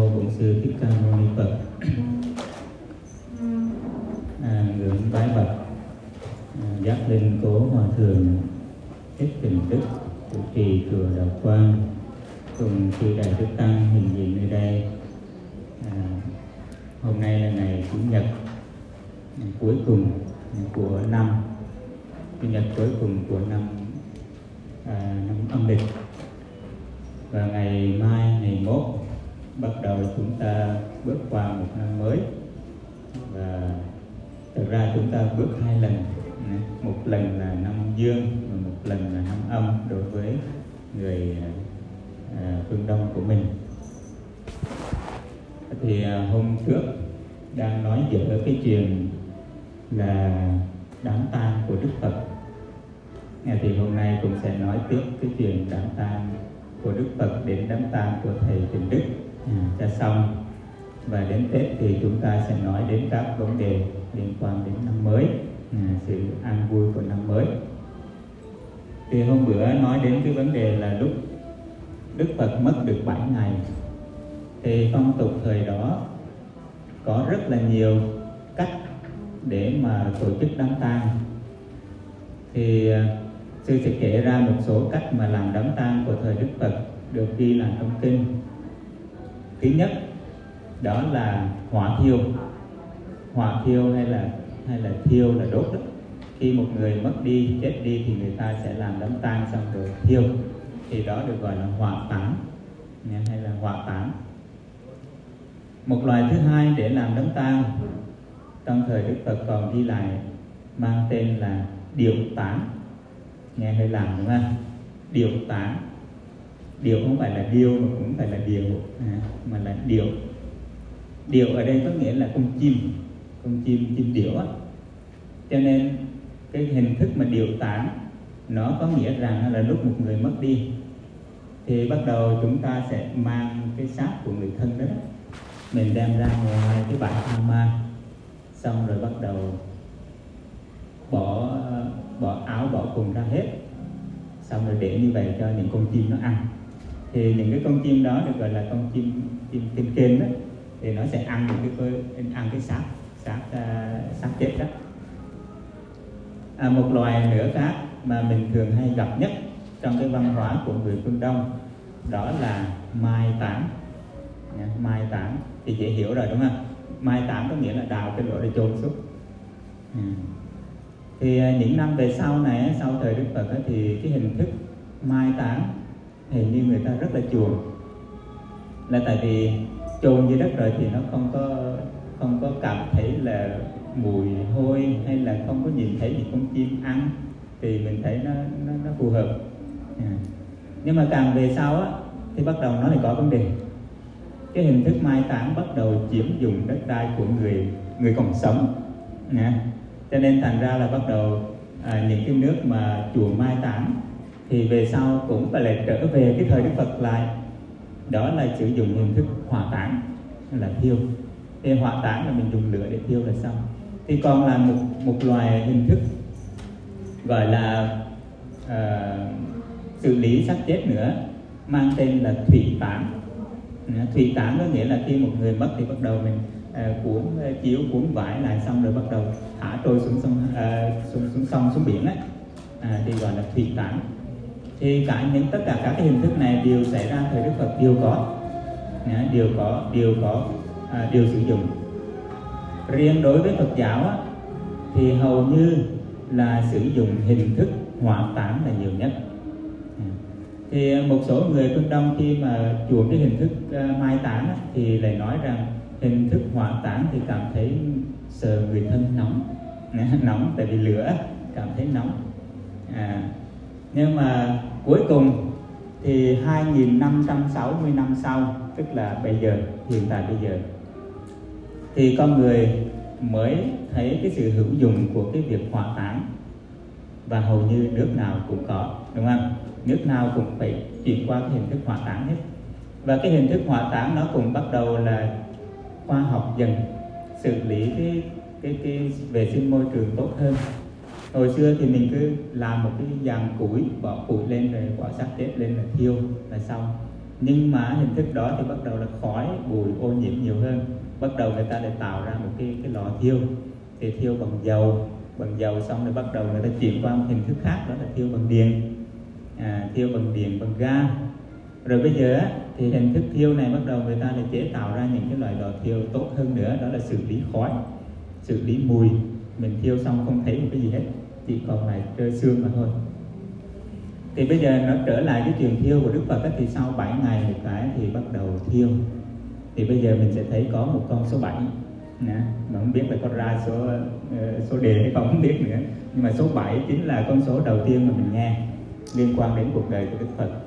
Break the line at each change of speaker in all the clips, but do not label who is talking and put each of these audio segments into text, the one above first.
Mô Bổn Sư Thích Ca Mâu Ni Phật. Ngưỡng bái bạch giác linh cố hòa thượng Thích Tình Đức chủ trì chùa Đạo Quang cùng chư đại đức tăng hiện diện nơi đây. Hôm nay là ngày Chủ nhật cuối cùng của năm, Chủ nhật cuối cùng của năm âm lịch, và ngày mai, ngày mốt bắt đầu chúng ta bước qua một năm mới. Và thực ra chúng ta bước hai lần, một lần là năm dương và một lần là năm âm đối với người phương Đông của mình. Thì hôm trước đang nói về cái chuyện là đám tang của Đức Phật. Thì hôm nay cũng sẽ nói tiếp cái chuyện đám tang của Đức Phật đến đám tang của thầy Tình Đức cho xong. Và đến Tết thì chúng ta sẽ nói đến các vấn đề liên quan đến năm mới, sự an vui của năm mới. Thì hôm bữa nói đến cái vấn đề là lúc Đức Phật mất được 7 ngày thì phong tục thời đó có rất là nhiều cách để mà tổ chức đám tang. Thì sư sẽ kể ra một số cách mà làm đám tang của thời Đức Phật được ghi lại trong kinh. Thứ nhất đó là hỏa thiêu. Hỏa thiêu hay là thiêu là đốt đó. Khi một người mất đi, chết đi thì người ta sẽ làm đám tang xong rồi thiêu, thì đó được gọi là hỏa táng hay là hỏa táng. Một loài thứ hai để làm đám tang trong thời Đức Phật còn ghi lại mang tên là điệu táng. Nghe hơi làm đúng không? Điệu táng. Điệu không phải là điêu mà cũng không phải là điệu, mà là điệu. Điệu ở đây có nghĩa là con chim điểu á. Cho nên cái hình thức mà điệu táng nó có nghĩa rằng là lúc một người mất đi thì bắt đầu chúng ta sẽ mang cái xác của người thân đó, mình đem ra ngoài cái bãi tha ma, xong rồi bắt đầu bỏ áo bỏ quần ra hết, xong rồi để như vậy cho những con chim nó ăn. Thì những cái con chim đó được gọi là con chim kên đó, thì nó sẽ ăn cái xác chết đó. Một loài nữa khác mà mình thường hay gặp nhất trong cái văn hóa của người phương Đông đó là mai táng. Mai táng thì dễ hiểu rồi đúng không? Mai táng có nghĩa là đào cái lỗ để chôn xuống. Thì những năm về sau này, sau thời Đức Phật thì cái hình thức mai táng hình như người ta rất là chuộng, là tại vì chôn dưới đất rồi thì nó không có cảm thấy là mùi hôi, hay là không có nhìn thấy những con chim ăn, thì mình thấy nó phù hợp. Nhưng mà càng về sau á thì bắt đầu nó lại có vấn đề. Cái hình thức mai táng bắt đầu chiếm dụng đất đai của người còn sống. Cho nên thành ra là bắt đầu những cái nước mà chùa mai táng thì về sau cũng phải lại trở về cái thời Đức Phật lại, đó là sử dụng hình thức hỏa táng là thiêu. Thì hỏa táng là mình dùng lửa để thiêu là xong. Thì còn là một loài hình thức gọi là xử lý xác chết nữa, mang tên là thủy táng. Thủy táng có nghĩa là khi một người mất thì bắt đầu mình cuốn chiếu, cuốn vải lại, xong rồi bắt đầu thả trôi xuống sông, xuống biển ấy. Thì gọi là thủy táng. Thì tất cả các cái hình thức này đều xảy ra thời Đức Phật, đều sử dụng. Riêng đối với Phật giáo á, thì hầu như là sử dụng hình thức hỏa táng là nhiều nhất. Thì một số người phương Đông khi mà chuộng cái hình thức mai táng á, thì lại nói rằng hình thức hỏa táng thì cảm thấy sờ người thân nóng, tại vì lửa cảm thấy nóng. Nhưng mà cuối cùng thì 2560 năm sau, tức là hiện tại bây giờ, thì con người mới thấy cái sự hữu dụng của cái việc hỏa táng. Và hầu như nước nào cũng có, đúng không? Nước nào cũng phải chuyển qua cái hình thức hỏa táng hết. Và cái hình thức hỏa táng nó cũng bắt đầu là khoa học dần, xử lý cái vệ sinh môi trường tốt hơn. Hồi xưa thì mình cứ làm một cái dàn củi, bỏ củi lên rồi bỏ xác chết lên là thiêu là xong. Nhưng mà hình thức đó thì bắt đầu là khói bụi ô nhiễm nhiều hơn. Bắt đầu người ta lại tạo ra một cái lò thiêu, thì thiêu bằng dầu xong rồi bắt đầu người ta chuyển qua một hình thức khác, đó là thiêu bằng điện, bằng ga. Rồi bây giờ thì hình thức thiêu này bắt đầu người ta lại chế tạo ra những cái loại lò thiêu tốt hơn nữa, đó là xử lý khói, xử lý mùi. Mình thiêu xong không thấy một cái gì hết, chỉ còn lại trơ xương mà thôi. Thì bây giờ nó trở lại cái chuyện thiêu của Đức Phật ấy, thì sau 7 ngày một cái thì bắt đầu thiêu. Thì bây giờ mình sẽ thấy có một con số 7 nè, mà không biết là có ra số đề hay không biết nữa. Nhưng mà số 7 chính là con số đầu tiên mà mình nghe liên quan đến cuộc đời của Đức Phật.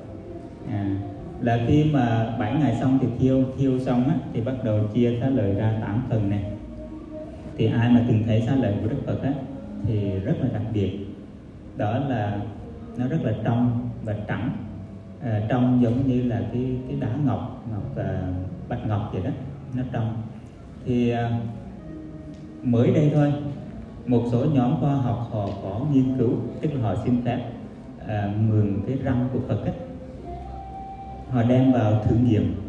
Là khi mà 7 ngày xong thì thiêu xong á, thì bắt đầu chia xá lợi ra 8 phần này. Thì ai mà từng thấy xá lợi của Đức Phật á, thì rất là đặc biệt, đó là nó rất là trong và trắng, trong giống như là cái đá ngọc bạch ngọc vậy đó, nó trong. Thì mới đây thôi, một số nhóm khoa học họ có nghiên cứu, tức là họ xin phép mượn cái răng của Phật ấy, họ đem vào thử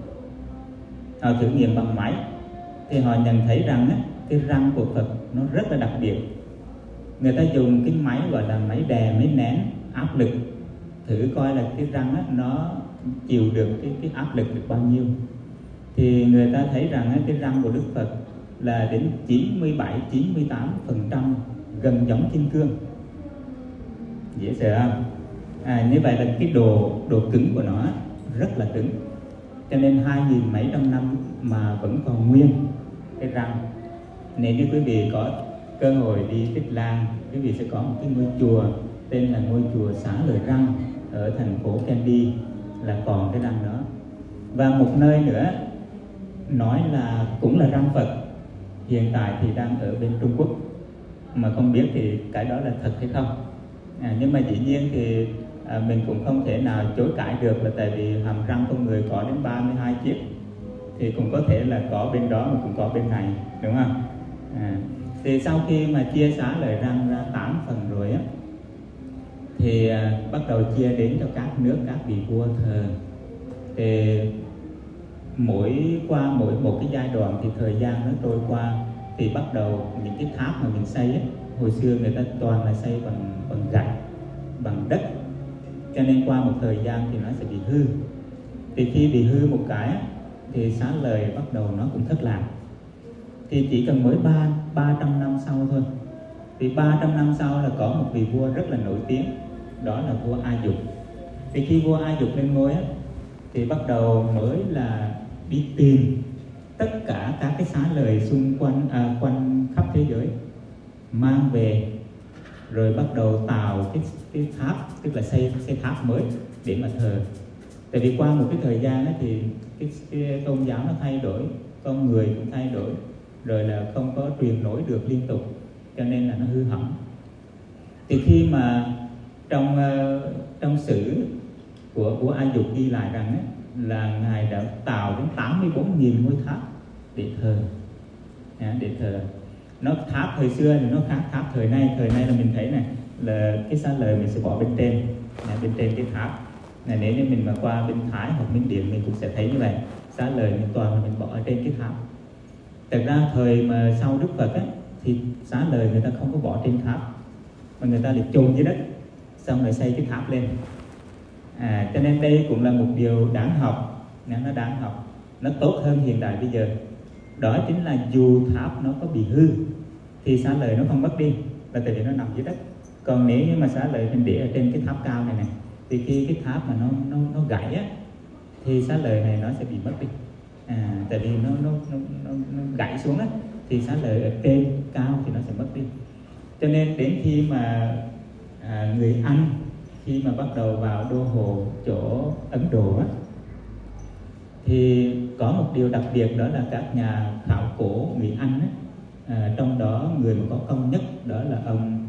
nghiệm bằng máy. Thì họ nhận thấy rằng á, cái răng của Phật nó rất là đặc biệt. Người ta dùng cái máy gọi là máy đè, máy nén áp lực, thử coi là cái răng á, nó chịu được cái áp lực được bao nhiêu. Thì người ta thấy rằng á, cái răng của Đức Phật là đến 97-98% gần giống kim cương. Dễ sợ không? Như vậy là cái độ cứng của nó rất là cứng, cho nên 2000 mấy trăm năm mà vẫn còn nguyên cái răng. Nếu như quý vị có cơ hội đi Tích Lan, quý vị sẽ có một cái ngôi chùa tên là ngôi chùa Xá Lợi Răng ở thành phố Kandy, là còn cái răng đó. Và một nơi nữa nói là cũng là răng Phật, hiện tại thì đang ở bên Trung Quốc, mà không biết thì cái đó là thật hay không. Nhưng mà dĩ nhiên thì mình cũng không thể nào chối cãi được, là tại vì hàm răng con người có đến 32 chiếc, thì cũng có thể là có bên đó mà cũng có bên này, đúng không? Thì sau khi mà chia xá lợi răng ra 8 phần rồi á, thì bắt đầu chia đến cho các nước, các vị vua thờ. Thì qua mỗi một cái giai đoạn thì thời gian nó trôi qua, thì bắt đầu những cái tháp mà mình xây á, hồi xưa người ta toàn là xây bằng gạch, bằng đất, cho nên qua một thời gian thì nó sẽ bị hư. Thì khi bị hư một cái thì xá lợi bắt đầu nó cũng thất lạc. Thì chỉ cần mới 300 năm sau thôi, thì 300 năm sau là có một vị vua rất là nổi tiếng, đó là vua A Dục. Thì khi vua A Dục lên ngôi á, thì bắt đầu mới là đi tìm tất cả các cái xá lợi xung quanh quanh khắp thế giới, mang về, rồi bắt đầu tạo cái tháp, tức là xây tháp mới để mà thờ. Tại vì qua một cái thời gian đó thì cái tôn giáo nó thay đổi, con người cũng thay đổi, rồi là không có truyền nối được liên tục, cho nên là nó hư hỏng. Thì khi mà trong sử của vua A Dục ghi lại rằng ấy, là ngài đã tạo đến 84.000 ngôi tháp để thờ. Nó tháp thời xưa thì nó khác tháp thời nay. Thời nay là mình thấy này, là cái xá lợi mình sẽ bỏ bên trên cái tháp này. Nếu như mình mà qua bên Thái hoặc Miến Điện mình cũng sẽ thấy như vậy, xá lợi mình toàn là mình bỏ ở trên cái tháp. Thật ra thời mà sau Đức Phật á, thì xá lợi người ta không có bỏ trên tháp, mà người ta lại chôn dưới đất, xong rồi xây cái tháp lên. Cho nên đây cũng là một điều đáng học, nó đáng học, nó tốt hơn hiện đại bây giờ. Đó chính là dù tháp nó có bị hư thì xá lợi nó không mất đi, là tại vì nó nằm dưới đất. Còn nếu như mà xá lợi mình để ở trên cái tháp cao này thì khi cái tháp mà nó gãy á, thì xá lợi này nó sẽ bị mất đi. Tại vì nó gãy xuống á, thì xá lợi ở trên cao thì nó sẽ mất đi. Cho nên đến khi mà người Anh khi mà bắt đầu vào đô hộ chỗ Ấn Độ á, thì có một điều đặc biệt, đó là các nhà khảo cổ người Anh á, trong đó người mà có công nhất đó là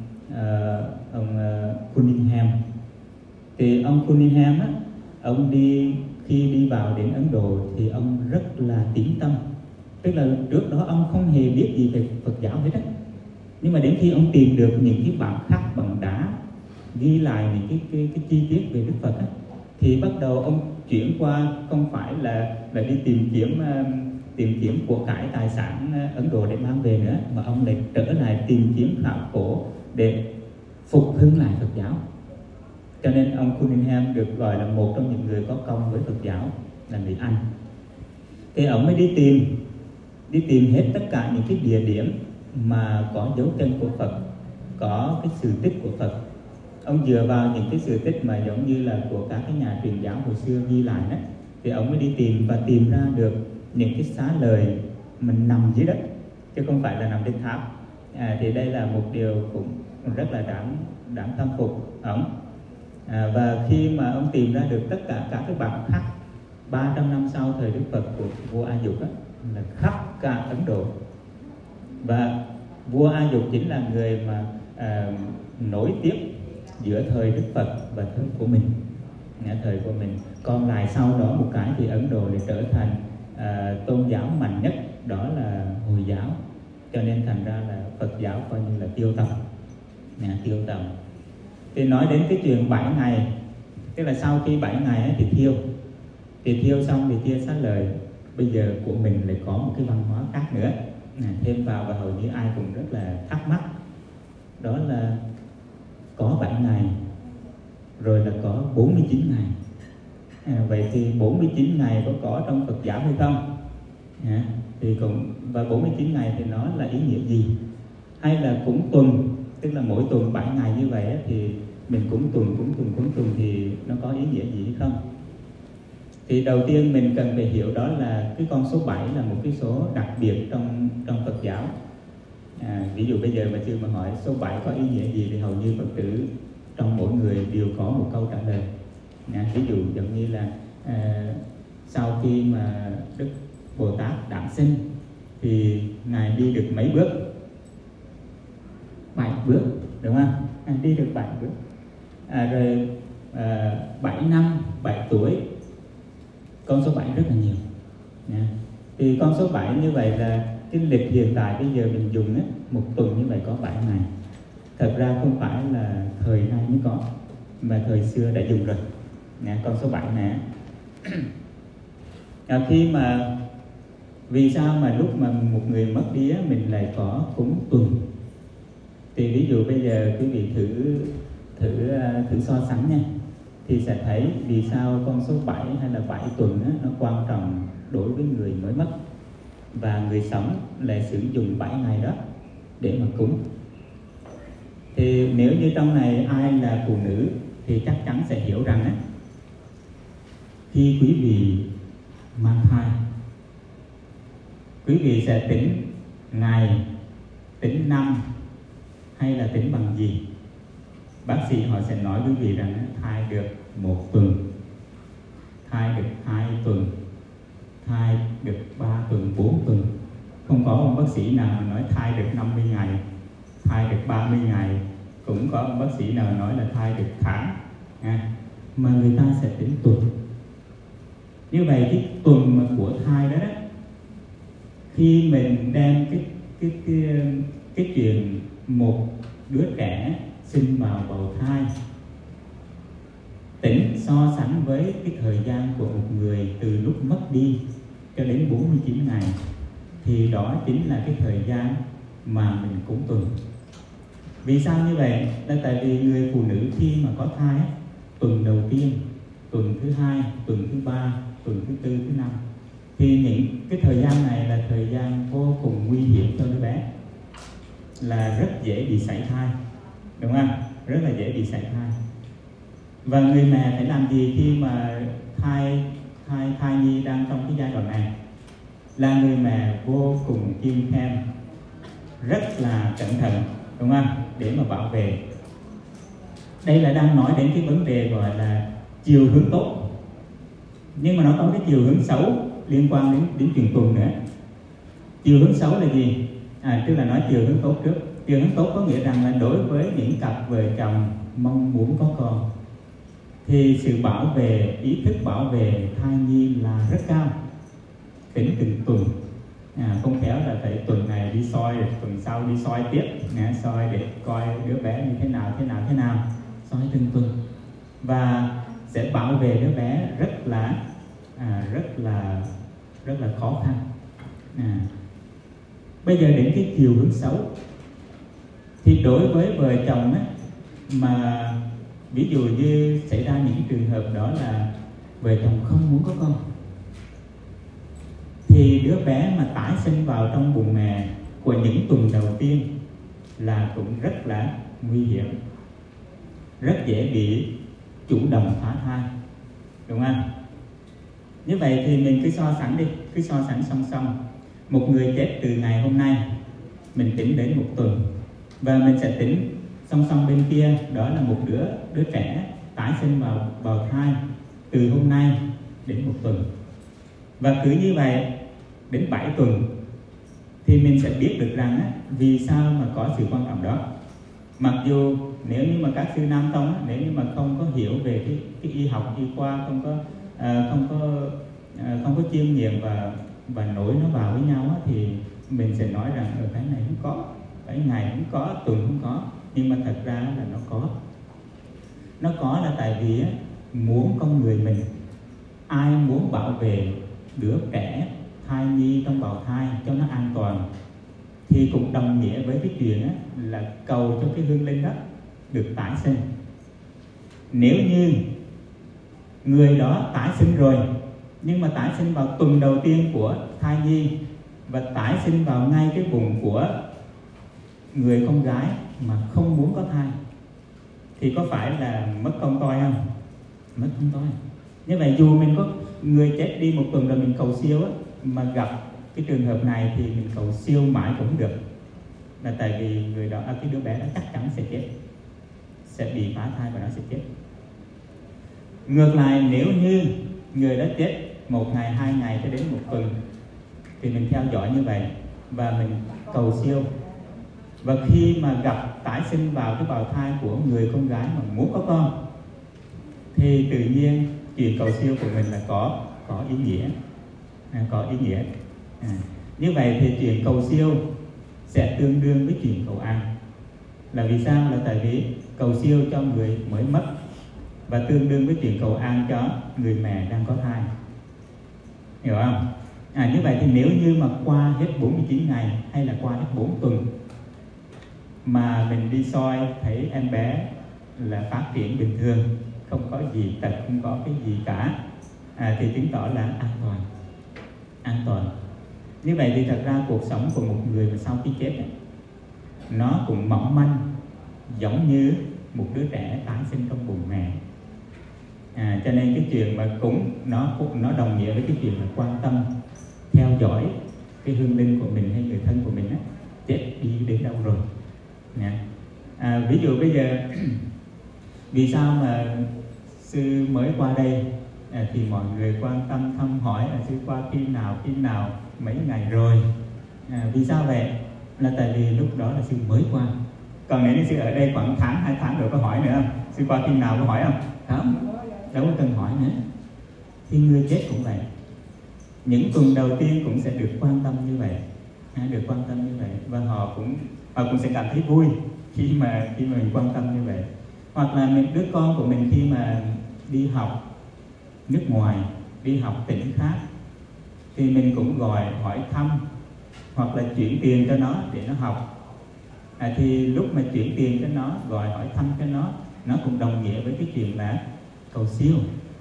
ông Cunningham. Thì ông Cunningham á, ông khi đi vào đến Ấn Độ thì ông rất là tín tâm, tức là trước đó ông không hề biết gì về Phật giáo hết á. Nhưng mà đến khi ông tìm được những cái bản khắc bằng đá ghi lại những cái chi tiết về Đức Phật á, thì bắt đầu ông chuyển qua không phải là đi tìm kiếm của cải tài sản Ấn Độ để mang về nữa, mà ông lại trở lại tìm kiếm khảo cổ để phục hưng lại Phật giáo. Cho nên ông Cunningham được gọi là một trong những người có công với Phật giáo, là người Anh. Thì ông mới đi tìm hết tất cả những cái địa điểm mà có dấu chân của Phật, có cái sự tích của Phật. Ông dựa vào những cái sự tích mà giống như là của các cái nhà truyền giáo hồi xưa ghi lại đó, thì ông mới đi tìm và tìm ra được những cái xá lợi mình nằm dưới đất chứ không phải là nằm trên tháp. Thì đây là một điều cũng rất là đáng khâm phục ông. Và khi mà ông tìm ra được tất cả các cái bản khắc 300 năm sau thời Đức Phật của vua A Dục là khắp cả Ấn Độ, và vua A Dục chính là người mà nối tiếp giữa thời Đức Phật và thời của mình, thời của mình. Còn lại sau đó một cái thì Ấn Độ lại trở thành tôn giáo mạnh nhất, đó là Hồi giáo. Cho nên thành ra là Phật giáo coi như là tiêu tầm. Thì nói đến cái chuyện 7 ngày, tức là sau khi 7 ngày thì thiêu xong thì chia xá lợi. Bây giờ của mình lại có một cái văn hóa khác nữa thêm vào, và hầu như ai cũng rất là thắc mắc, đó là có 7 ngày rồi là có 49 ngày. Vậy thì 49 ngày có trong Phật giáo hay không? Thì cũng, và 49 ngày thì nó là ý nghĩa gì? Hay là cúng tuần, tức là mỗi tuần 7 ngày như vậy thì mình cúng tuần thì nó có ý nghĩa gì hay không? Thì đầu tiên mình cần phải hiểu đó là cái con số 7 là một cái số đặc biệt trong Phật giáo. Ví dụ bây giờ mà chưa mà hỏi số 7 có ý nghĩa gì thì hầu như Phật tử trong mỗi người đều có một câu trả lời. Ví dụ giống như là sau khi mà Đức Bồ Tát đản sinh thì Ngài đi được mấy bước? 7 bước, đúng không? Đi được 7 bước. Rồi 7 năm, 7 tuổi, con số 7 rất là nhiều. Thì con số 7 như vậy là cái lịch hiện tại bây giờ mình dùng một tuần như vậy có 7 ngày. Thật ra không phải là thời nay mới có, mà thời xưa đã dùng rồi. Con số 7 này khi mà vì sao mà lúc mà một người mất đi mình lại có cúng tuần? Thì ví dụ bây giờ quý vị thử so sánh nha, thì sẽ thấy vì sao con số 7 hay là 7 tuần nó quan trọng đối với người mới mất, và người sống lại sử dụng 7 ngày đó để mà cúng. Thì nếu như trong này ai là phụ nữ thì chắc chắn sẽ hiểu rằng khi quý vị mang thai, quý vị sẽ tính ngày, tính năm hay là tính bằng gì? Bác sĩ họ sẽ nói quý vị rằng thai được 1 tuần, thai được 2 tuần, thai được 3 tuần, 4 tuần. Không có ông bác sĩ nào nói thai được 50 ngày, thai được 30 ngày. Cũng có ông bác sĩ nào nói là thai được tháng. Mà người ta sẽ tính tuần. Như vậy cái tuần mà của thai đó, khi mình đem cái chuyện một đứa trẻ sinh vào bào thai tính so sánh với cái thời gian của một người từ lúc mất đi cho đến 49 ngày, thì đó chính là cái thời gian mà mình cúng tuần. Vì sao như vậy? Là tại vì người phụ nữ khi mà có thai, tuần đầu tiên, tuần thứ 2, tuần thứ 3, tuần thứ 4, thứ 5, thì những cái thời gian này là thời gian vô cùng nguy hiểm cho đứa bé, là rất dễ bị sảy thai, đúng không? Rất là dễ bị sảy thai. Và người mẹ phải làm gì khi mà thai nhi đang trong cái giai đoạn này? Là người mẹ vô cùng kiêng khem, rất là cẩn thận, đúng không? Để mà bảo vệ. Đây là đang nói đến cái vấn đề gọi là chiều hướng tốt, nhưng mà nó có cái chiều hướng xấu liên quan đến chuyện tuần nữa. Chiều hướng xấu là gì? Tức là nói chiều hướng tốt trước. Chiều hướng tốt có nghĩa rằng là đối với những cặp vợ chồng mong muốn có con thì sự bảo vệ, ý thức bảo vệ thai nhi là rất cao, tính từng tuần. Không khéo là phải tuần này đi soi, tuần sau đi soi tiếp, soi để coi đứa bé như thế nào, soi từng tuần. Và sẽ bảo vệ đứa bé rất là khó khăn. Bây giờ đến cái chiều hướng xấu, thì đối với vợ chồng á, mà ví dụ như xảy ra những trường hợp đó là vợ chồng không muốn có con, thì đứa bé mà tái sinh vào trong bụng mẹ của những tuần đầu tiên là cũng rất là nguy hiểm, rất dễ bị chủ động phá thai, đúng không? Như vậy thì mình cứ so sánh đi, cứ so sánh song song. Một người chết từ ngày hôm nay, mình tính đến một tuần, và mình sẽ tính song song bên kia, đó là một đứa trẻ tái sinh vào bào thai từ hôm nay đến một tuần. Và cứ như vậy đến 7 tuần thì mình sẽ biết được rằng á, vì sao mà có sự quan trọng đó. Mặc dù nếu như mà các sư Nam Tông á, nếu như mà không có hiểu về cái y học y khoa, không có chiêm nghiệm và nối nó vào với nhau á, thì mình sẽ nói rằng ở cái này không có, cái ngày không có, tuần không có. Nhưng mà thật ra là nó có là tại vì á, muốn con người mình, ai muốn bảo vệ đứa trẻ thai nhi trong bào thai cho nó an toàn, thì cũng đồng nghĩa với cái chuyện á, là cầu cho cái hương linh đó được tái sinh. Nếu như người đó tái sinh rồi, nhưng mà tái sinh vào tuần đầu tiên của thai nhi và tái sinh vào ngay cái bụng của người con gái mà không muốn có thai, thì có phải là mất con toi không? Mất con toi. Như vậy dù mình có người chết đi một tuần rồi mình cầu siêu á, mà gặp cái trường hợp này thì mình cầu siêu mãi cũng không được, là tại vì người đó, cái đứa bé đó chắc chắn sẽ chết, sẽ bị phá thai và nó sẽ chết. Ngược lại, nếu như người đó chết 1 ngày, 2 ngày cho đến 1 tuần, thì mình theo dõi như vậy và mình cầu siêu. Và khi mà gặp tái sinh vào cái bào thai của người con gái mà muốn có con, thì tự nhiên chuyện cầu siêu của mình là có ý nghĩa, có ý nghĩa. Như vậy thì chuyện cầu siêu sẽ tương đương với chuyện cầu an. Là vì sao? Là tại vì cầu siêu cho người mới mất và tương đương với chuyện cầu an cho người mẹ đang có thai. Hiểu không? Như vậy thì nếu như mà qua hết 49 ngày hay là qua hết 4 tuần mà mình đi soi thấy em bé là phát triển bình thường, không có gì tật, không có cái gì cả, thì chứng tỏ là an toàn. Như vậy thì thật ra cuộc sống của một người mà sau khi chết ấy, nó cũng mỏng manh giống như một đứa trẻ tái sinh trong bụng mẹ. Cho nên cái chuyện mà nó đồng nghĩa với cái chuyện là quan tâm, theo dõi cái hương linh của mình hay người thân của mình á, chết đi đến đâu rồi. Ví dụ bây giờ vì sao mà sư mới qua đây thì mọi người quan tâm thăm hỏi là sư qua khi nào, mấy ngày rồi. Vì sao vậy? Là tại vì lúc đó là sư mới qua. Còn nếu như sư ở đây khoảng tháng, 2 tháng rồi có hỏi nữa không? Sư qua khi nào có hỏi không? Không, đâu có cần hỏi nữa. Thì người chết cũng vậy, những tuần đầu tiên cũng sẽ được quan tâm như vậy, và họ cũng sẽ cảm thấy vui khi mà mình quan tâm như vậy. Hoặc là đứa con của mình khi mà đi học nước ngoài, đi học tỉnh khác, thì mình cũng gọi hỏi thăm hoặc là chuyển tiền cho nó để nó học. Thì lúc mà chuyển tiền cho nó, gọi hỏi thăm cho nó cũng đồng nghĩa với cái chuyện là cầu siêu.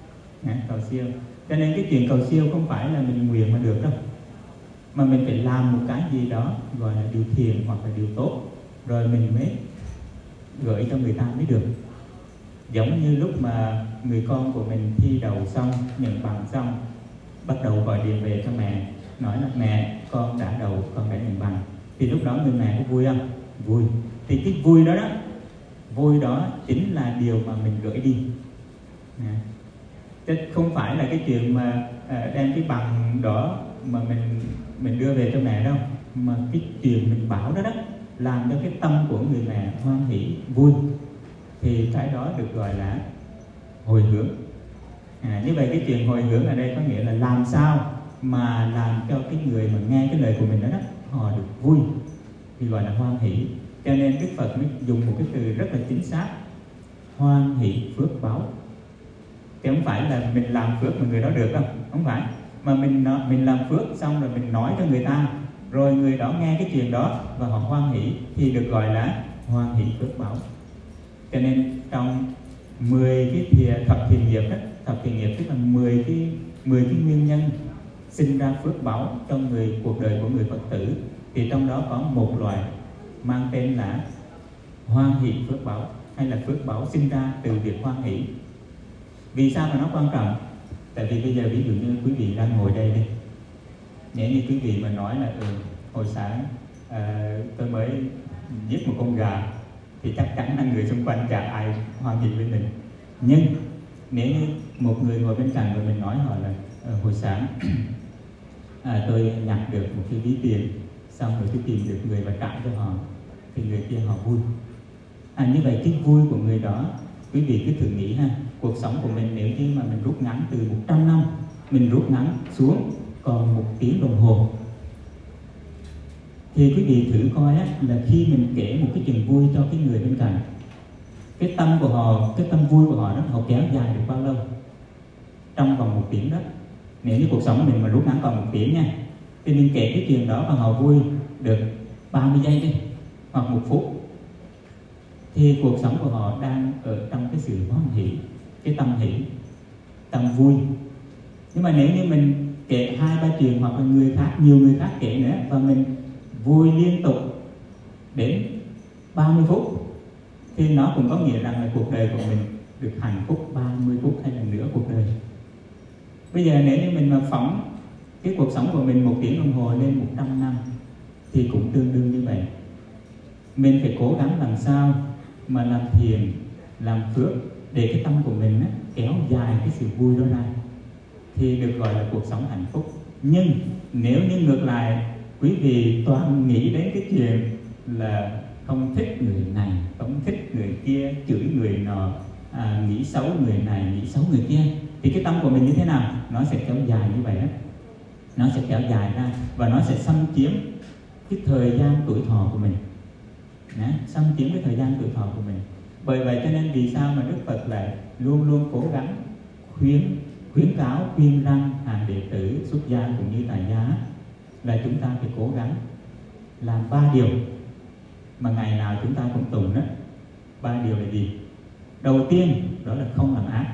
Cho nên cái chuyện cầu siêu không phải là mình nguyện mà được đâu, mà mình phải làm một cái gì đó gọi là điều thiện hoặc là điều tốt, rồi mình mới gửi cho người ta mới được. Giống như lúc mà người con của mình thi đầu xong, nhận bằng xong, bắt đầu gọi điện về cho mẹ, nói là mẹ, con đã đầu, con đã nhận bằng. Thì lúc đó người mẹ có vui không? Vui. Thì cái vui đó chính là điều mà mình gửi đi. Chứ không phải là cái chuyện mà đem cái bằng đó mà mình đưa về cho mẹ đâu, mà cái chuyện mình bảo đó làm cho cái tâm của người mẹ hoan hỷ, vui, thì cái đó được gọi là hồi hướng. Như vậy cái chuyện hồi hướng ở đây có nghĩa là làm sao mà làm cho cái người mà nghe cái lời của mình đó họ được vui, thì gọi là hoan hỷ. Cho nên Đức Phật mới dùng một cái từ rất là chính xác: hoan hỷ phước báo. Thì không phải là mình làm phước mà người đó được đâu, không phải. Mà mình làm phước xong rồi mình nói cho người ta, rồi người đó nghe cái chuyện đó và họ hoan hỷ, thì được gọi là hoan hỷ phước báo. Cho nên trong 10 cái thập thiện nghiệp đó, thập thiện nghiệp tức là 10 cái nguyên nhân sinh ra phước báo trong cuộc đời của người Phật tử, thì trong đó có một loại mang tên là hoan hỷ phước báo, hay là phước báo sinh ra từ việc hoan hỷ. Vì sao mà nó quan trọng? Tại vì bây giờ ví dụ như quý vị đang ngồi đây đi, nếu như quý vị mà nói là hồi sáng tôi mới giết một con gà, thì chắc chắn là người xung quanh chả ai hoan hỷ với mình. Nhưng nếu như một người ngồi bên cạnh và mình nói họ là hồi sáng tôi nhặt được một cái ví tiền, xong rồi tôi tìm được người và trả cho họ, thì người kia họ vui. Như vậy cái vui của người đó, quý vị cứ thử nghĩ ha, cuộc sống của mình nếu như mà mình rút ngắn từ 100 năm, mình rút ngắn xuống còn 1 tiếng đồng hồ, thì quý vị thử coi là khi mình kể một cái chuyện vui cho cái người bên cạnh, cái tâm của họ, cái tâm vui của họ đó, họ kéo dài được bao lâu trong vòng 1 tiếng đó. Nếu như cuộc sống của mình mà rút ngắn còn 1 tiếng nha, thì mình kể cái chuyện đó và họ vui được 30 giây đi, hoặc 1 phút, thì cuộc sống của họ đang ở trong cái sự hoan hỷ, cái tâm hỷ, tâm vui. Nhưng mà nếu như mình kể 2-3 chuyện, hoặc là nhiều người khác kể nữa, và mình vui liên tục đến 30 phút, thì nó cũng có nghĩa rằng là cuộc đời của mình được hạnh phúc 30 phút hay là nửa cuộc đời. Bây giờ nếu như mình mà phóng cái cuộc sống của mình 1 tiếng đồng hồ lên 100 năm, thì cũng tương đương như vậy. Mình phải cố gắng làm sao mà làm thiền, làm phước, để cái tâm của mình kéo dài cái sự vui đó ra, thì được gọi là cuộc sống hạnh phúc. Nhưng nếu như ngược lại, quý vị toàn nghĩ đến cái chuyện là không thích người này, không thích người kia, chửi người nọ, nghĩ xấu người này, nghĩ xấu người kia, thì cái tâm của mình như thế nào? Nó sẽ kéo dài như vậy đó. Nó sẽ kéo dài ra và nó sẽ xâm chiếm cái thời gian tuổi thọ của mình. Xâm chiếm cái thời gian tuổi thọ của mình. Bởi vậy cho nên vì sao mà Đức Phật lại luôn luôn cố gắng khuyến cáo, khuyên răn hàng đệ tử xuất gia cũng như tại gia, là chúng ta phải cố gắng làm 3 điều mà ngày nào chúng ta cũng tụng đó. 3 điều là gì? Đầu tiên đó là không làm ác.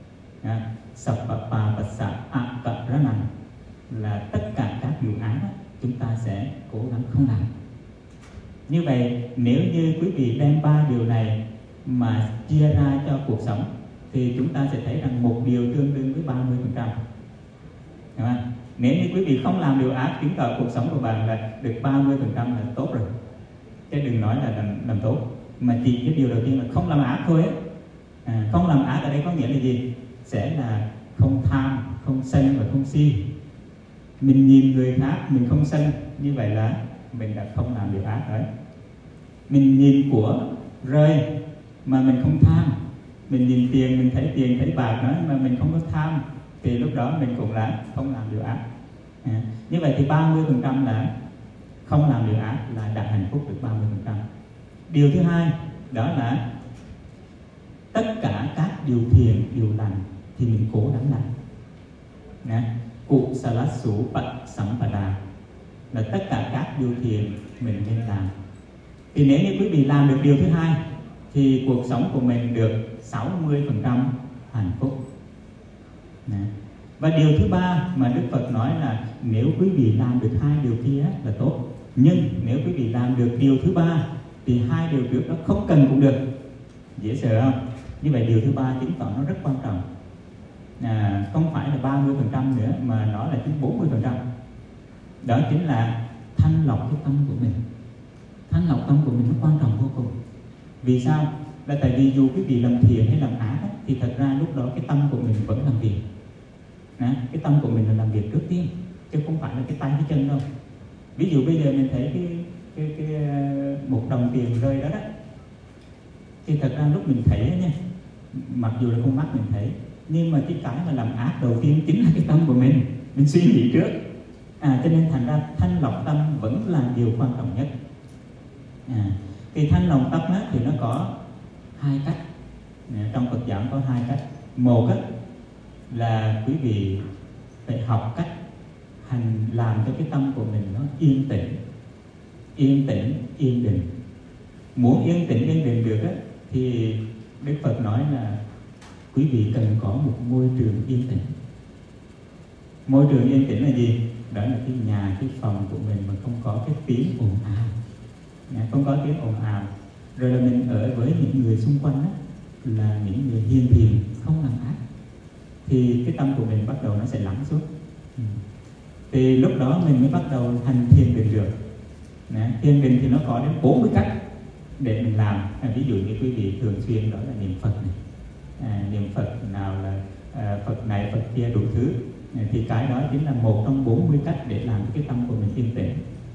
Sappapa passa akaranam, là tất cả các điều ác chúng ta sẽ cố gắng không làm. Như vậy nếu như quý vị đem 3 điều này mà chia ra cho cuộc sống, thì chúng ta sẽ thấy rằng một điều tương đương với 30%. Đúng không? Nếu như quý vị không làm điều ác, chứng tỏ cuộc sống của bạn là được 30% là tốt rồi, chứ đừng nói là làm tốt. Mà chỉ cái điều đầu tiên là không làm ác thôi ấy. Không làm ác ở đây có nghĩa là gì? Sẽ là không tham, không sân và không si. Mình nhìn người khác mình không sân, như vậy là mình đã không làm điều ác đấy. Mình nhìn của rơi mà mình không tham, mình nhìn tiền, mình thấy tiền thấy bạc đó mà mình không có tham, thì lúc đó mình cũng là không làm điều ác. Như vậy thì 30% là không làm điều ác, là đạt hạnh phúc được 30%. Điều thứ hai đó là tất cả các điều thiện, điều lành thì mình cố gắng làm. Cụ salasu pat sampada, là tất cả các điều thiện mình nên làm. Thì nếu như quý vị làm được điều thứ hai, thì cuộc sống của mình được 60% hạnh phúc. Và điều thứ ba mà Đức Phật nói là nếu quý vị làm được 2 điều kia là tốt. Nhưng nếu quý vị làm được điều thứ ba, thì 2 điều trước đó không cần cũng được. Dễ sợ không? Như vậy điều thứ ba chứng tỏ nó rất quan trọng. Không phải là 30% nữa, mà nó là chính 40%. Đó chính là thanh lọc cái tâm của mình. Thanh lọc tâm của mình nó quan trọng vô cùng. Vì sao? Là tại vì dù quý vị làm thiện hay làm ác thì thật ra lúc đó cái tâm của mình vẫn làm việc. Cái tâm của mình là làm việc trước tiên, chứ không phải là cái tay cái chân đâu. Ví dụ bây giờ mình thấy cái 1 đồng tiền rơi đó, thì thật ra lúc mình thấy nha, mặc dù là con mắt mình thấy, nhưng mà cái mà làm ác đầu tiên chính là cái tâm của mình suy nghĩ trước. Cho nên thành ra thanh lọc tâm vẫn là điều quan trọng nhất. Thì thanh lọc tâm thì nó có 2 cách. Trong Phật giáo có 2 cách. Một là quý vị phải học cách làm cho cái tâm của mình nó yên tĩnh, yên định. Muốn yên tĩnh, yên định được á, thì Đức Phật nói là quý vị cần có một môi trường yên tĩnh. Môi trường yên tĩnh là gì? Đó là cái nhà, cái phòng của mình mà không có cái tiếng ồn ào, không có tiếng ồn ào. Rồi là mình ở với những người xung quanh đó, là những người hiền thiện, không làm ác, thì cái tâm của mình bắt đầu nó sẽ lắng xuống. Thì lúc đó mình mới bắt đầu hành thiền định được. Thiền định thì nó có đến 40 cách để mình làm. Ví dụ như quý vị thường xuyên đó là niệm Phật này, niệm Phật nào là Phật này Phật kia đủ thứ, thì cái đó chính là một trong 40 cách để làm cái tâm của mình yên tĩnh.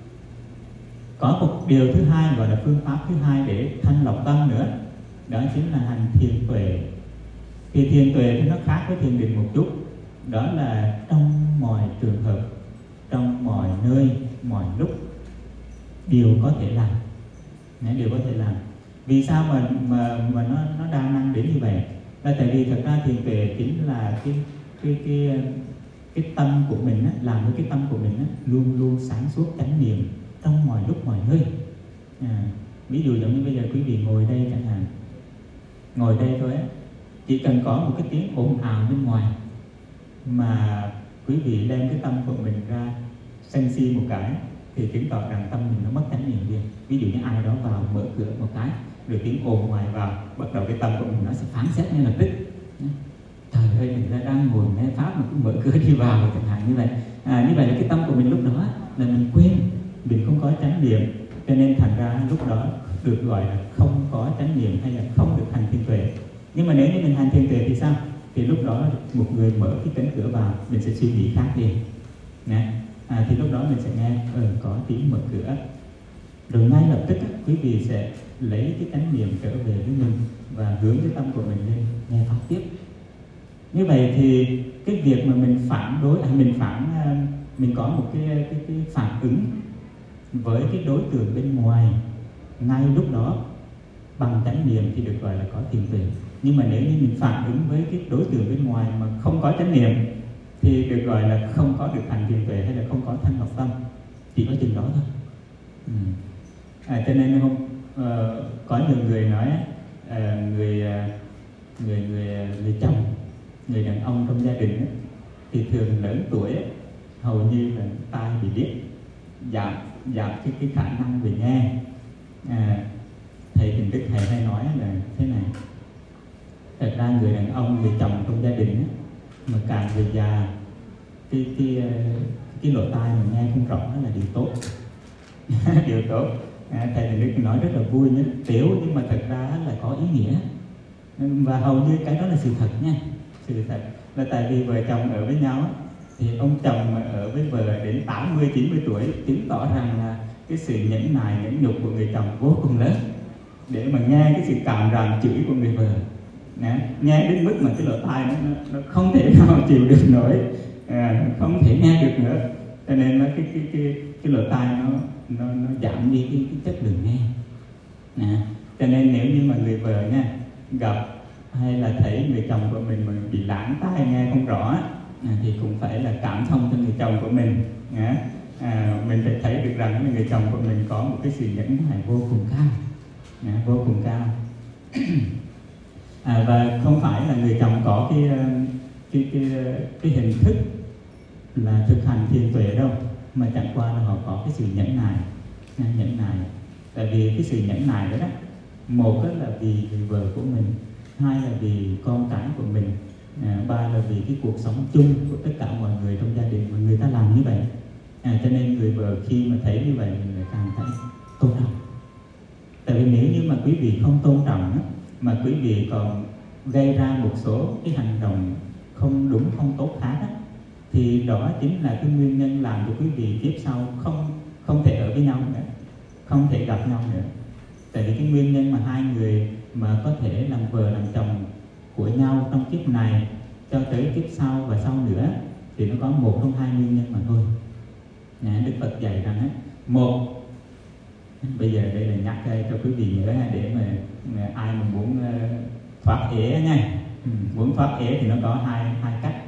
Có một điều thứ hai gọi là phương pháp thứ hai để thanh lọc tâm nữa, đó chính là hành thiền tuệ. Thì thiền tuệ thì nó khác với thiền định một chút, đó là trong mọi trường hợp, trong mọi nơi, mọi lúc đều có thể làm. Đều có thể làm. Vì sao mà nó đa năng đến như vậy? Là tại vì thật ra thiền tuệ chính là cái tâm của mình á, làm cho cái tâm của mình á, luôn luôn sáng suốt chánh niệm trong mọi lúc mọi nơi. Ví dụ giống như bây giờ quý vị ngồi đây chẳng hạn, ngồi đây thôi á, chỉ cần có một cái tiếng ồn ào bên ngoài mà quý vị đem cái tâm của mình ra sân si một cái, thì chứng tỏ rằng tâm mình nó mất chánh niệm đi. Ví dụ như ai đó vào mở cửa một cái, rồi tiếng ồn ngoài vào, bắt đầu cái tâm của mình nó sẽ phán xét ngay lập tức. Trời ơi, mình đang ngồi nghe pháp mà cứ mở cửa đi vào chẳng hạn như vậy. Như vậy là cái tâm của mình lúc đó là mình quên, mình không có chánh niệm, cho nên thành ra lúc đó được gọi là không có chánh niệm hay là không được hành thiền tuệ. Nhưng mà nếu như mình hành thiền tuệ thì sao? Thì lúc đó một người mở cái cánh cửa vào, mình sẽ suy nghĩ khác đi. Thì lúc đó mình sẽ nghe có tiếng mở cửa, rồi ngay lập tức quý vị sẽ lấy cái chánh niệm trở về với mình và hướng cái tâm của mình lên nghe pháp tiếp. Như vậy thì cái việc mà mình phản đối, mình có một cái phản ứng với cái đối tượng bên ngoài ngay lúc đó bằng chánh niệm thì được gọi là có thiền tuệ. Nhưng mà nếu như mình phản ứng với cái đối tượng bên ngoài mà không có chánh niệm thì được gọi là không có được hành thiền tuệ hay là không có thanh lọc tâm, chỉ có chừng đó thôi. Cho nên có nhiều người nói người chồng, người đàn ông trong gia đình thì thường lớn tuổi hầu như là tai bị điếc, giảm cái khả năng về nghe. Thầy Thiền Đức thầy hay nói là thế này: thật ra người đàn ông, người chồng trong gia đình mà càng về già, cái lỗ tai mà nghe không rõ là điều tốt. Điều tốt. Thầy Thiền Đức nói rất là vui nhé, tiểu nhưng mà thật ra là có ý nghĩa, và hầu như cái đó là sự thật nha. Sự thật là tại vì vợ chồng ở với nhau thì ông chồng mà ở với vợ đến 80-90 tuổi chứng tỏ rằng là cái sự nhẫn nại, nhẫn nhục của người chồng vô cùng lớn để mà nghe cái sự càm ràm chửi của người vợ. Nghe đến mức mà cái lỗ tai nó không thể nào chịu được nổi, không thể nghe được nữa, cho nên nó cái lỗ tai nó giảm đi cái chất lượng nghe. Cho nên nếu như mà người vợ nha gặp hay là thấy người chồng của mình mà bị lãng tai nghe không rõ thì cũng phải là cảm thông cho người chồng của mình. Mình phải thấy được rằng người chồng của mình có một cái sự nhẫn nại vô cùng cao, vô cùng cao. Và không phải là người chồng có cái hình thức là thực hành thiền tuệ đâu, mà chẳng qua là họ có cái sự nhẫn nại. Tại vì cái sự nhẫn nại đó, một là vì người vợ của mình, hai là vì con cái của mình, ba là vì cái cuộc sống chung của tất cả mọi người trong gia đình mà người ta làm như vậy. Cho nên người vợ khi mà thấy như vậy mình lại càng phải tôn trọng. Tại vì nếu như mà quý vị không tôn trọng mà quý vị còn gây ra một số cái hành động không đúng, không tốt khác thì đó chính là cái nguyên nhân làm cho quý vị tiếp sau không thể ở với nhau nữa, không thể gặp nhau nữa. Tại vì cái nguyên nhân mà hai người mà có thể làm vợ làm chồng của nhau trong kiếp này cho tới kiếp sau và sau nữa thì nó có một trong hai nguyên nhân mà thôi. Đức Phật dạy rằng một, bây giờ đây là nhắc cho quý vị nhớ để mà ai mà muốn thoát ế nha, muốn thoát ế thì nó có hai cách.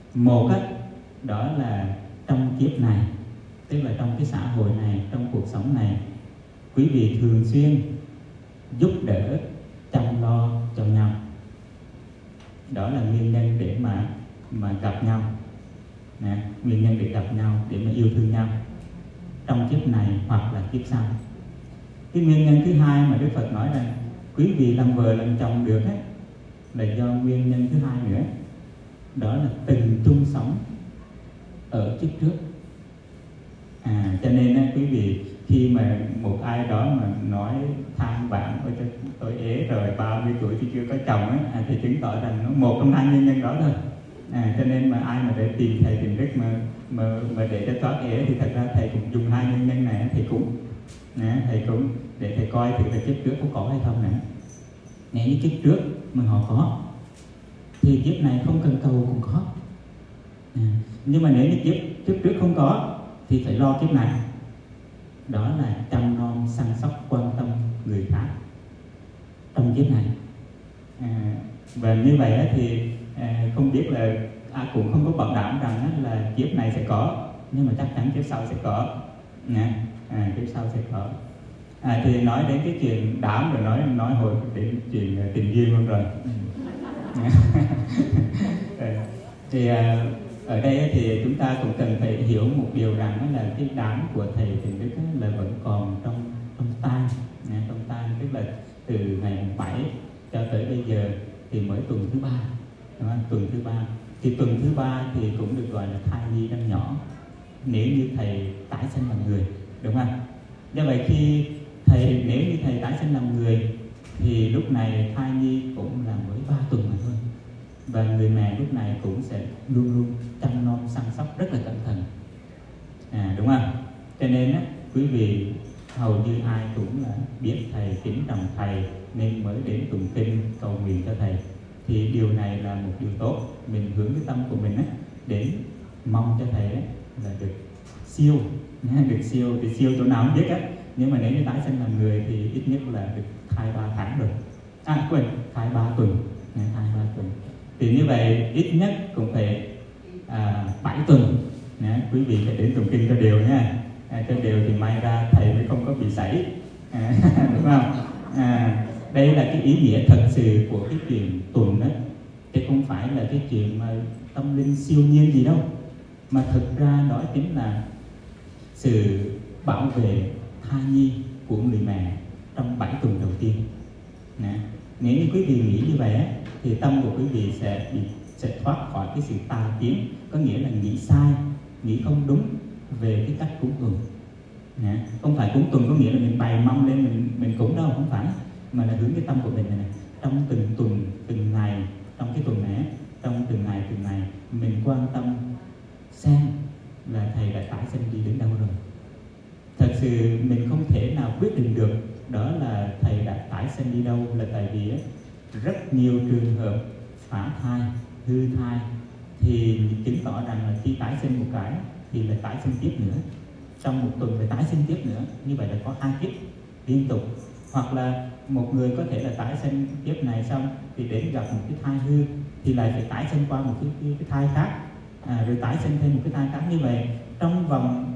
Một á, đó là trong kiếp này, tức là trong cái xã hội này, trong cuộc sống này, quý vị thường xuyên giúp đỡ, chăm lo cho nhau. Đó là nguyên nhân để mà gặp nhau, nguyên nhân để gặp nhau, để mà yêu thương nhau trong kiếp này hoặc là kiếp sau. Cái nguyên nhân thứ hai mà Đức Phật nói rằng quý vị làm vợ làm chồng được ấy, là do nguyên nhân thứ hai nữa, đó là từng chung sống ở kiếp trước. Cho nên quý vị khi mà một ai đó mà nói than bạn ôi tôi ế rồi 30 tuổi thì chưa có chồng ấy, thì chứng tỏ rằng nó một trong hai nguyên nhân đó thôi. Cho nên mà ai mà để tìm thầy tìm đức mà để cho thoát ế thì thật ra thầy cũng dùng hai nguyên nhân này, thầy cũng để thầy coi thử là kiếp trước có hay không nữa. Nếu như kiếp trước mà họ có thì kiếp này không cần cầu cũng có. Nhưng mà nếu như kiếp trước không có thì phải lo kiếp này. Đó là chăm nom săn sóc quan tâm người khác trong kiếp này. Và như vậy thì không biết là cũng không có bảo đảm rằng là kiếp này sẽ có, nhưng mà chắc chắn kiếp sau sẽ có. Kiếp sau sẽ có. Thì nói đến cái chuyện đảm rồi nói hồi đến chuyện tình duyên luôn rồi. Thì ở đây thì chúng ta cũng cần phải hiểu một điều rằng là cái đám của thầy Thiện Đức là vẫn còn trong tang, tức là từ ngày 7 cho tới bây giờ thì mới tuần thứ 3, đúng không? Tuần thứ 3 thì tuần thứ 3 thì cũng được gọi là thai nhi đang nhỏ nếu như thầy tái sinh làm người, đúng không? Do vậy nếu như thầy tái sinh làm người thì lúc này thai nhi cũng là mới 3 tuần mà thôi, và người mẹ lúc này cũng sẽ luôn luôn chăm nom săn sóc rất là cẩn thận, đúng không? Cho nên quý vị hầu như ai cũng là biết thầy, kính trọng thầy nên mới đến tụng kinh cầu nguyện cho thầy. Thì điều này là một điều tốt, mình hướng cái tâm của mình đến mong cho thầy là được siêu, được siêu chỗ nào không biết nhưng mà nếu như tái sinh làm người thì ít nhất là được thai 3 tháng rồi, thai 3 tuần, thì như vậy ít nhất cũng phải 7 tuần. Quý vị phải đến tụng kinh cho đều nha, cho đều thì may ra thầy mới không có bị sảy, đúng không? Đây là cái ý nghĩa thật sự của cái chuyện tuần đó, chứ không phải là cái chuyện mà tâm linh siêu nhiên gì đâu, mà thực ra đó chính là sự bảo vệ thai nhi của người mẹ trong 7 tuần đầu tiên. Nếu như quý vị nghĩ như vậy thì tâm của quý vị sẽ thoát khỏi cái sự tà kiến, có nghĩa là nghĩ sai, nghĩ không đúng về cái cách cúng tuần. Không phải cúng tuần có nghĩa là mình bày mâm lên mình cúng đâu, không phải, mà là hướng cái tâm của mình này, trong từng tuần, từng ngày, trong cái tuần này, trong từng ngày mình quan tâm xem là thầy đã tái sinh đi đến đâu rồi. Thật sự mình không thể nào quyết định được đó là thầy đã tái sinh đi đâu, là tại vì rất nhiều trường hợp phá thai, hư thai thì chứng tỏ rằng là khi tái sinh một cái thì là tái sinh tiếp nữa, trong một tuần phải tái sinh tiếp nữa, như vậy là có 2 kiếp liên tục. Hoặc là một người có thể là tái sinh kiếp này xong thì đến gặp một cái thai hư thì lại phải tái sinh qua một cái thai khác, rồi tái sinh thêm một cái thai khác. Như vậy trong vòng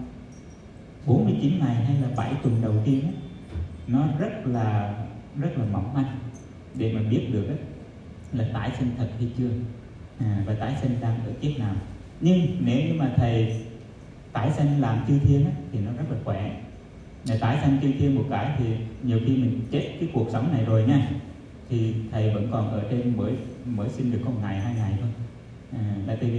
49 ngày hay là 7 tuần đầu tiên nó rất là mỏng manh để mà biết được là tái sinh thật hay chưa, và tái sinh đang ở kiếp nào. Nhưng nếu như mà thầy tái sinh làm chư thiên thì nó rất là khỏe. Để tái sinh chư thiên một cái thì nhiều khi mình chết cái cuộc sống này rồi nha, thì thầy vẫn còn ở trên mới sinh được có 1 ngày 2 ngày thôi. Là tại vì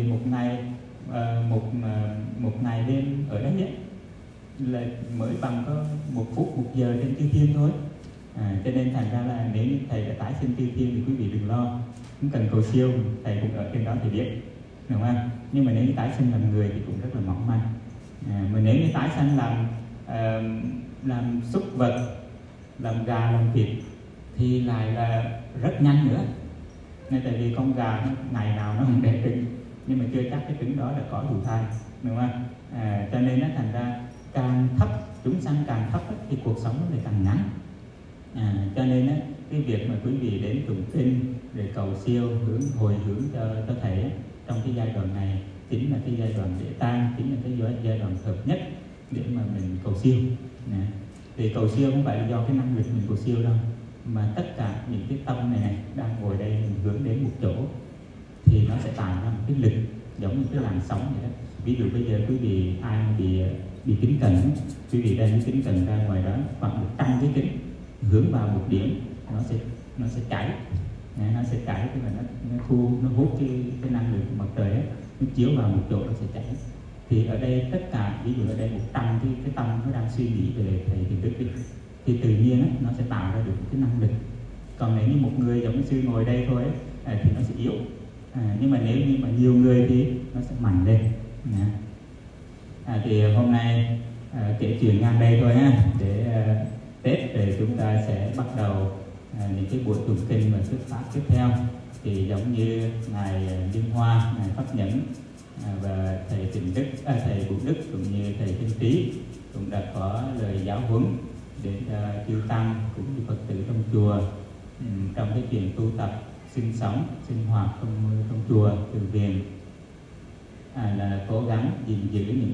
một ngày đêm ở đấy là mới bằng có 1 phút 1 giờ trên chư thiên thôi. Cho nên thành ra là nếu như thầy đã tái sinh chư thiên thì quý vị đừng lo, không cần cầu siêu, thầy cũng ở trên đó thì biết, đúng không? Nhưng mà nếu như tái sinh làm người thì cũng rất là mỏng manh. Mà nếu như tái sinh làm súc vật, làm gà, làm vịt thì lại là rất nhanh nữa. Nên tại vì con gà ngày nào nó cũng đẻ trứng, nhưng mà chưa chắc cái trứng đó đã có thụ thai, đúng không? Cho nên nó thành ra càng thấp, chúng sanh càng thấp thì cuộc sống nó lại càng ngắn. Cho nên cái việc mà quý vị đến tụng kinh để cầu siêu, hồi hướng cho thầy trong cái giai đoạn này chính là cái giai đoạn để tang, chính là cái giai đoạn hợp nhất để mà mình cầu siêu. Thì cầu siêu không phải là do cái năng lực mình cầu siêu đâu, mà tất cả những cái tâm này đang ngồi đây mình hướng đến một chỗ thì nó sẽ tạo ra một cái lực giống như cái làn sóng vậy đó. Ví dụ bây giờ quý vị ai bị kính cận, quý vị đem cái kính cận ra ngoài đó khoảng 100 cái kính hướng vào một điểm, nó sẽ cháy, nó sẽ cháy, tức là nó hút cái năng lượng của mặt trời ấy, nó chiếu vào một chỗ nó sẽ cháy. Thì ở đây tất cả, ví dụ ở đây 100 cái tâm nó đang suy nghĩ về thầy Thiền Đức đi, thì tự nhiên ấy, nó sẽ tạo ra được một cái năng lực. Còn nếu như một người giống như sư ngồi đây thôi ấy, thì nó sẽ yếu. Nhưng mà nếu như mà nhiều người thì nó sẽ mạnh lên. Thì hôm nay kể chuyện ngang đây thôi ha, để Tết rồi chúng ta sẽ bắt đầu những cái buổi tụng kinh và thuyết pháp tiếp theo. Thì giống như ngài Liên Hoa, ngài Pháp Nhẫn và thầy Tịnh Đức, thầy Bụt Đức cũng như thầy Tinh Trí cũng đã có lời giáo huấn để chư tăng cũng như Phật tử trong chùa trong cái chuyện tu tập, sinh sống, sinh hoạt trong chùa, từ viện, là cố gắng gìn giữ những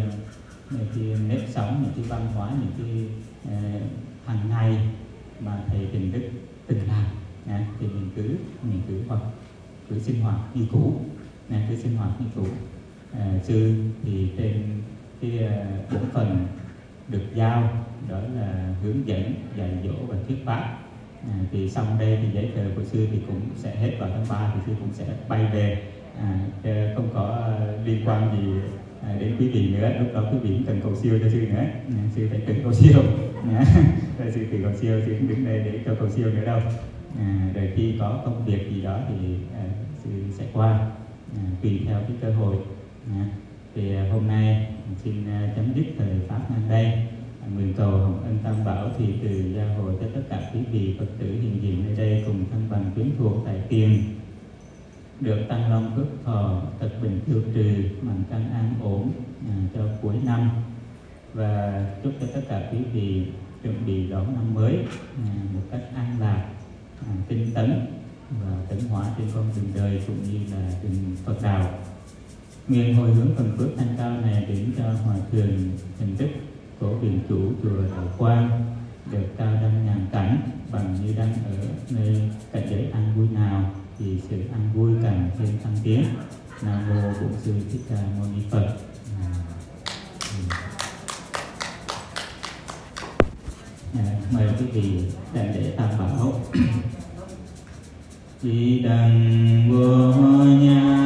cái nếp sống, những cái văn hóa, những cái hàng ngày mà thầy Tịnh Đức từng làm. Thì mình cứ hoặc cứ sinh hoạt như cũ, cứ sinh hoạt như cũ. Sư thì trên cái bổn phần được giao đó là hướng dẫn, dạy dỗ và thuyết pháp. Thì xong đây thì giấy tờ của sư thì cũng sẽ hết vào tháng 3 thì sư cũng sẽ bay về, không có liên quan gì đến quý vị nữa. Lúc đó quý vị cũng cần cầu siêu cho sư nữa, sư phải cần cầu siêu. Sư tự cầu siêu, sư không đứng đây để cho cầu siêu nữa đâu. Rồi khi có công việc gì đó thì sư sẽ qua, tùy theo cái cơ hội. Thì hôm nay xin chấm dứt thời pháp ngang đây. Nguyện cầu hồng ân tam bảo thì từ gia hộ cho tất cả quý vị Phật tử hiện diện nơi đây cùng thân bằng quyến thuộc tại tiền được tăng long phước thọ, tật bình tiêu trừ, mạnh căn an ổn cho cuối năm, và chúc cho tất cả quý vị chuẩn bị đón năm mới một cách an lạc, tinh tấn và tấn hóa trên con đường đời cũng như là đường Phật đạo. Nguyện hồi hướng phần phước thanh cao này đến cho Hòa Thượng Thiền Đức, Cố Viện Chủ chùa Đạo Quang, được cao đăng ngàn cảnh, bằng như đang ở nơi cảnh giới an vui nào thì sự an vui càng thêm tăng tiến. Nam mô Bổn Sư Thích Ca Mâu Ni Phật. Mời quý vị đảnh lễ tam bảo. Di đằng vô nhà